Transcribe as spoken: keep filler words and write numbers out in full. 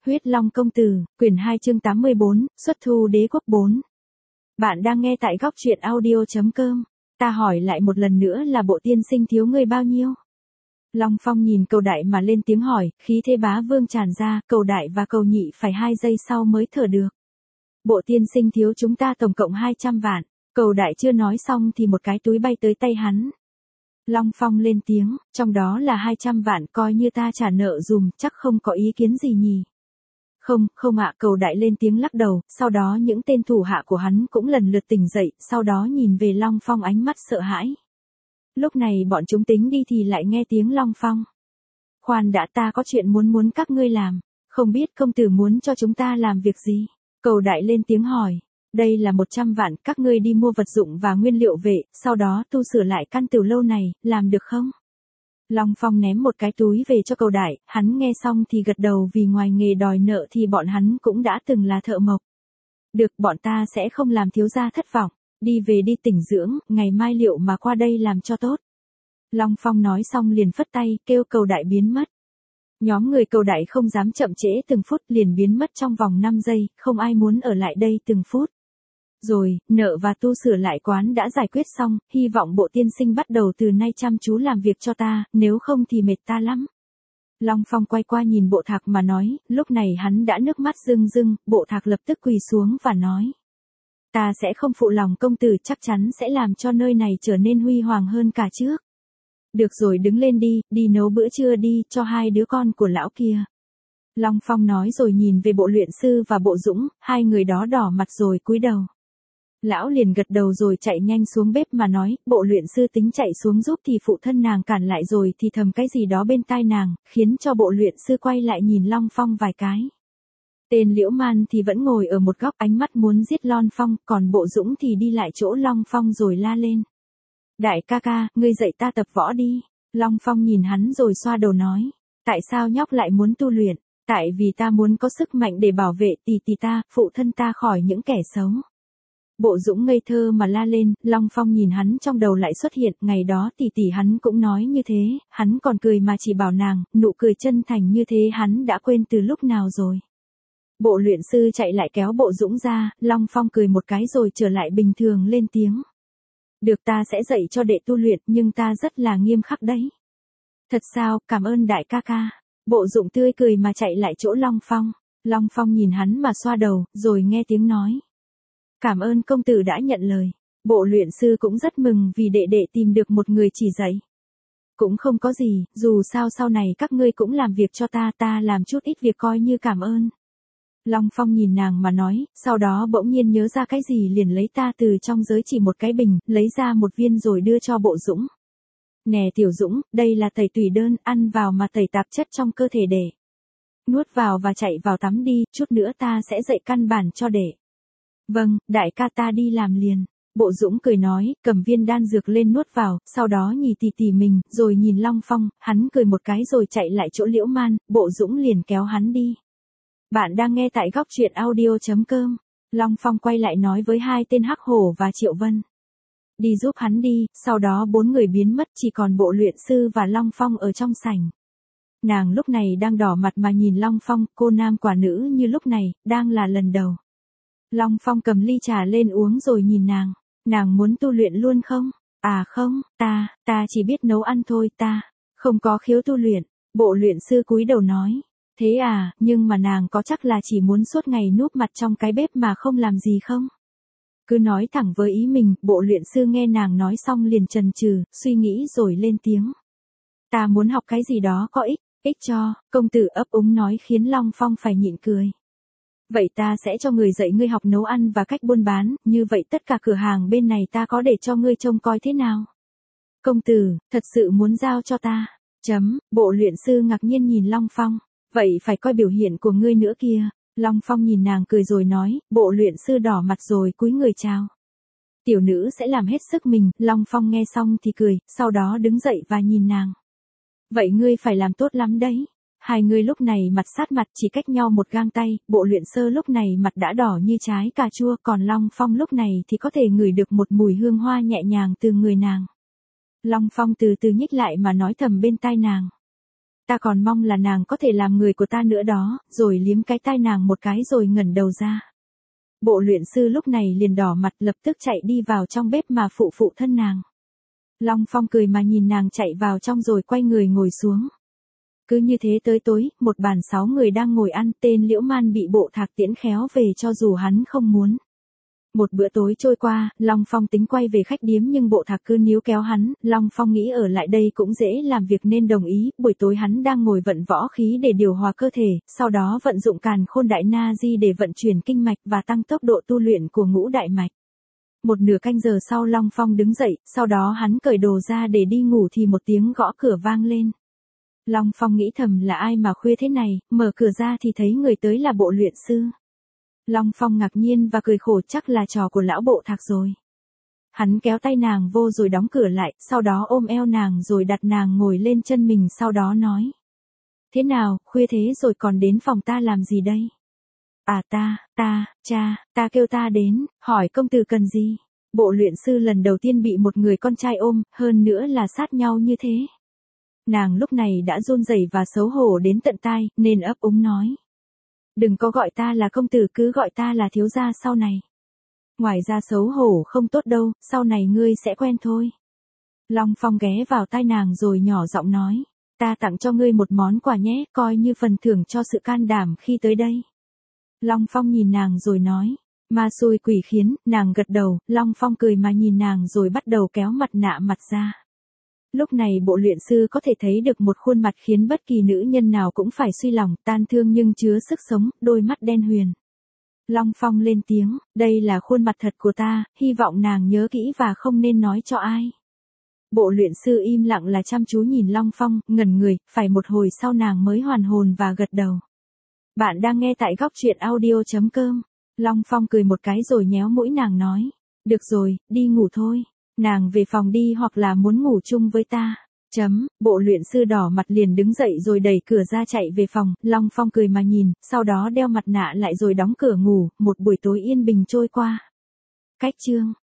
Huyết Long công tử, quyển hai chương tám mươi bốn, xuất thu đế quốc bốn. Bạn đang nghe tại góc truyện audio chấm com. Ta hỏi lại một lần nữa là bộ tiên sinh thiếu ngươi bao nhiêu? Long Phong nhìn Cầu Đại mà lên tiếng hỏi, khí thế bá vương tràn ra, Cầu Đại và Cầu Nhị phải hai giây sau mới thở được. Bộ tiên sinh thiếu chúng ta tổng cộng hai trăm vạn. Cầu Đại chưa nói xong thì một cái túi bay tới tay hắn. Long Phong lên tiếng, trong đó là hai trăm vạn, coi như ta trả nợ dùm, chắc không có ý kiến gì nhỉ? Không, không ạ, Cầu Đại lên tiếng lắc đầu, sau đó những tên thủ hạ của hắn cũng lần lượt tỉnh dậy, sau đó nhìn về Long Phong ánh mắt sợ hãi. Lúc này bọn chúng tính đi thì lại nghe tiếng Long Phong. Khoan đã, ta có chuyện muốn muốn các ngươi làm, không biết công tử muốn cho chúng ta làm việc gì? Cầu Đại lên tiếng hỏi. Đây là một trăm vạn, các ngươi đi mua vật dụng và nguyên liệu về, sau đó tu sửa lại căn tiểu lâu này, làm được không? Long Phong ném một cái túi về cho Cầu Đại, hắn nghe xong thì gật đầu vì ngoài nghề đòi nợ thì bọn hắn cũng đã từng là thợ mộc. Được, bọn ta sẽ không làm thiếu gia thất vọng, đi về đi tỉnh dưỡng, ngày mai liệu mà qua đây làm cho tốt. Long Phong nói xong liền phất tay, kêu Cầu Đại biến mất. Nhóm người Cầu Đại không dám chậm trễ từng phút, liền biến mất trong vòng năm giây, không ai muốn ở lại đây từng phút. Rồi, nợ và tu sửa lại quán đã giải quyết xong, hy vọng bộ tiên sinh bắt đầu từ nay chăm chú làm việc cho ta, nếu không thì mệt ta lắm. Long Phong quay qua nhìn Bộ Thạc mà nói, lúc này hắn đã nước mắt rưng rưng, Bộ Thạc lập tức quỳ xuống và nói. Ta sẽ không phụ lòng công tử, chắc chắn sẽ làm cho nơi này trở nên huy hoàng hơn cả trước. Được rồi, đứng lên đi, đi nấu bữa trưa đi, cho hai đứa con của lão kia. Long Phong nói rồi nhìn về Bộ Luyện Sư và Bộ Dũng, hai người đó đỏ mặt rồi cúi đầu. Lão liền gật đầu rồi chạy nhanh xuống bếp mà nói, Bộ Luyện Sư tính chạy xuống giúp thì phụ thân nàng cản lại rồi thì thầm cái gì đó bên tai nàng, khiến cho Bộ Luyện Sư quay lại nhìn Long Phong vài cái. Tên Liễu Man thì vẫn ngồi ở một góc ánh mắt muốn giết Long Phong, còn Bộ Dũng thì đi lại chỗ Long Phong rồi la lên. Đại ca ca, ngươi dạy ta tập võ đi. Long Phong nhìn hắn rồi xoa đầu nói. Tại sao nhóc lại muốn tu luyện? Tại vì ta muốn có sức mạnh để bảo vệ tỷ tỷ ta, phụ thân ta khỏi những kẻ xấu. Bộ Dũng ngây thơ mà la lên, Long Phong nhìn hắn trong đầu lại xuất hiện, ngày đó tỷ tỷ hắn cũng nói như thế, hắn còn cười mà chỉ bảo nàng, nụ cười chân thành như thế hắn đã quên từ lúc nào rồi. Bộ Luyện Sư chạy lại kéo Bộ Dũng ra, Long Phong cười một cái rồi trở lại bình thường lên tiếng. Được, ta sẽ dạy cho đệ tu luyện, nhưng ta rất là nghiêm khắc đấy. Thật sao, cảm ơn đại ca ca. Bộ Dũng tươi cười mà chạy lại chỗ Long Phong. Long Phong nhìn hắn mà xoa đầu, rồi nghe tiếng nói. Cảm ơn công tử đã nhận lời. Bộ Luyện Sư cũng rất mừng vì đệ đệ tìm được một người chỉ dạy. Cũng không có gì, dù sao sau này các ngươi cũng làm việc cho ta, ta làm chút ít việc coi như cảm ơn. Long Phong nhìn nàng mà nói, sau đó bỗng nhiên nhớ ra cái gì liền lấy ta từ trong giới chỉ một cái bình, lấy ra một viên rồi đưa cho Bộ Dũng. Nè Tiểu Dũng, đây là tẩy tùy đơn, ăn vào mà tẩy tạp chất trong cơ thể để. Nuốt vào và chạy vào tắm đi, chút nữa ta sẽ dạy căn bản cho đệ. Vâng, đại ca, ta đi làm liền. Bộ Dũng cười nói, cầm viên đan dược lên nuốt vào, sau đó nhì tì tì mình, rồi nhìn Long Phong, hắn cười một cái rồi chạy lại chỗ Liễu Man, Bộ Dũng liền kéo hắn đi. Bạn đang nghe tại góc truyện audio chấm com. Long Phong quay lại nói với hai tên Hắc Hổ và Triệu Vân. Đi giúp hắn đi, sau đó bốn người biến mất, chỉ còn Bộ Luyện Sư và Long Phong ở trong sảnh. Nàng lúc này đang đỏ mặt mà nhìn Long Phong, cô nam quả nữ như lúc này, đang là lần đầu. Long Phong cầm ly trà lên uống rồi nhìn nàng. Nàng muốn tu luyện luôn không? À không, ta, ta chỉ biết nấu ăn thôi, ta không có khiếu tu luyện. Bộ Luyện Sư cúi đầu nói. Thế à, nhưng mà nàng có chắc là chỉ muốn suốt ngày núp mặt trong cái bếp mà không làm gì không? Cứ nói thẳng với ý mình, Bộ Luyện Sư nghe nàng nói xong liền chần chừ, suy nghĩ rồi lên tiếng. Ta muốn học cái gì đó có ích, ích cho, công tử ấp úng nói khiến Long Phong phải nhịn cười. Vậy ta sẽ cho người dạy ngươi học nấu ăn và cách buôn bán, như vậy tất cả cửa hàng bên này ta có để cho ngươi trông coi thế nào? Công tử, thật sự muốn giao cho ta? Chấm, Bộ Luyện Sư ngạc nhiên nhìn Long Phong. Vậy phải coi biểu hiện của ngươi nữa kia. Long Phong nhìn nàng cười rồi nói, Bộ Luyện Sư đỏ mặt rồi cúi người chào. Tiểu nữ sẽ làm hết sức mình, Long Phong nghe xong thì cười, sau đó đứng dậy và nhìn nàng. Vậy ngươi phải làm tốt lắm đấy. Hai người lúc này mặt sát mặt chỉ cách nhau một gang tay, Bộ Luyện Sư lúc này mặt đã đỏ như trái cà chua, còn Long Phong lúc này thì có thể ngửi được một mùi hương hoa nhẹ nhàng từ người nàng. Long Phong từ từ nhích lại mà nói thầm bên tai nàng. Ta còn mong là nàng có thể làm người của ta nữa đó, rồi liếm cái tai nàng một cái rồi ngẩng đầu ra. Bộ luyện sư lúc này liền đỏ mặt lập tức chạy đi vào trong bếp mà phụ phụ thân nàng. Long Phong cười mà nhìn nàng chạy vào trong rồi quay người ngồi xuống. Cứ như thế tới tối, một bàn sáu người đang ngồi ăn, tên Liễu Man bị Bộ Thạc tiễn khéo về cho dù hắn không muốn. Một bữa tối trôi qua, Long Phong tính quay về khách điếm nhưng Bộ Thạc cứ níu kéo hắn, Long Phong nghĩ ở lại đây cũng dễ làm việc nên đồng ý, buổi tối hắn đang ngồi vận võ khí để điều hòa cơ thể, sau đó vận dụng Càn Khôn Đại Na Di để vận chuyển kinh mạch và tăng tốc độ tu luyện của ngũ đại mạch. Một nửa canh giờ sau Long Phong đứng dậy, sau đó hắn cởi đồ ra để đi ngủ thì một tiếng gõ cửa vang lên. Long Phong nghĩ thầm là ai mà khuya thế này, mở cửa ra thì thấy người tới là Bộ luyện sư. Long Phong ngạc nhiên và cười khổ, chắc là trò của lão Bộ Thạc rồi. Hắn kéo tay nàng vô rồi đóng cửa lại, sau đó ôm eo nàng rồi đặt nàng ngồi lên chân mình, sau đó nói. Thế nào, khuya thế rồi còn đến phòng ta làm gì đây? À ta, ta, cha, ta kêu ta đến, hỏi công tử cần gì? Bộ luyện sư lần đầu tiên bị một người con trai ôm, hơn nữa là sát nhau như thế. Nàng lúc này đã run rẩy và xấu hổ đến tận tai, nên ấp úng nói. Đừng có gọi ta là công tử, cứ gọi ta là thiếu gia sau này. Ngoài ra xấu hổ không tốt đâu, sau này ngươi sẽ quen thôi. Long Phong ghé vào tai nàng rồi nhỏ giọng nói. Ta tặng cho ngươi một món quà nhé, coi như phần thưởng cho sự can đảm khi tới đây. Long Phong nhìn nàng rồi nói. Ma xui quỷ khiến, nàng gật đầu, Long Phong cười mà nhìn nàng rồi bắt đầu kéo mặt nạ mặt ra. Lúc này bộ luyện sư có thể thấy được một khuôn mặt khiến bất kỳ nữ nhân nào cũng phải suy lòng, tan thương nhưng chứa sức sống, đôi mắt đen huyền. Long Phong lên tiếng, đây là khuôn mặt thật của ta, hy vọng nàng nhớ kỹ và không nên nói cho ai. Bộ luyện sư im lặng là chăm chú nhìn Long Phong, ngẩn người, phải một hồi sau nàng mới hoàn hồn và gật đầu. Bạn đang nghe tại góc truyện audio chấm com. Long Phong cười một cái rồi nhéo mũi nàng nói. Được rồi, đi ngủ thôi. Nàng về phòng đi hoặc là muốn ngủ chung với ta. Chấm, bộ luyện sư đỏ mặt liền đứng dậy rồi đẩy cửa ra chạy về phòng, Long Phong cười mà nhìn, sau đó đeo mặt nạ lại rồi đóng cửa ngủ, một buổi tối yên bình trôi qua. Cách chương